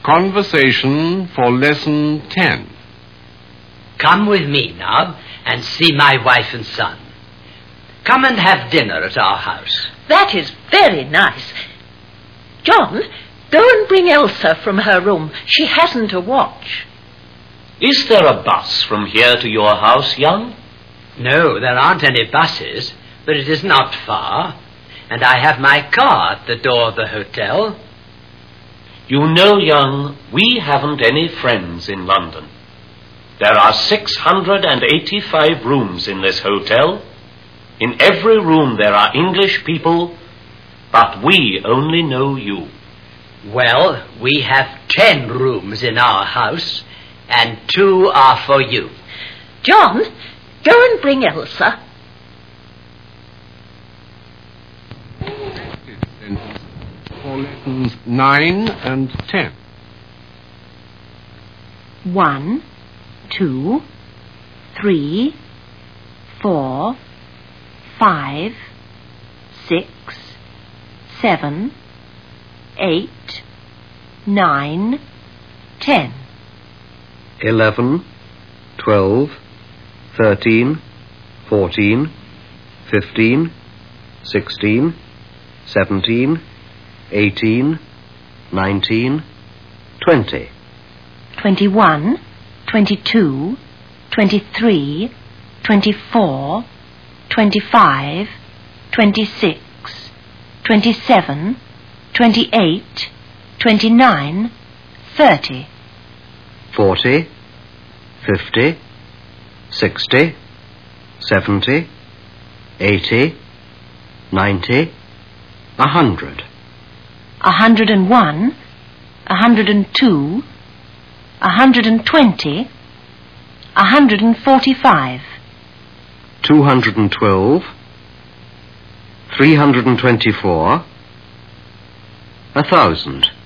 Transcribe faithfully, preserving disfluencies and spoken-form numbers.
Conversation for Lesson ten. Come with me now and see my wife and son. Come and have dinner at our house. That is very nice. John, go and bring Elsa from her room. She hasn't a watch. Is there a bus from here to your house, Young? No, there aren't any buses, but it is not far. And I have my car at the door of the hotel. You know, Young, we haven't any friends in London. There are six hundred eighty-five rooms in this hotel. In every room there are English people, but we only know you. Well, we have ten rooms in our house, and two are for you. John, go and bring Elsa. For lessons nine and ten. One, two, three, four, five, six, seven, eight, nine, ten. Eleven, twelve, thirteen, fourteen, fifteen, sixteen, seventeen, eighteen, nineteen, twenty. Twenty-one, twenty-two, twenty-three, twenty-four, twenty-five, twenty-six, twenty-seven, twenty-eight, twenty-nine, thirty. Forty, fifty, sixty, seventy, eighty, ninety, a hundred. A hundred and one, a hundred and two, a hundred and twenty, a hundred and forty-five. Two hundred and twelve, three hundred and twenty-four, a thousand.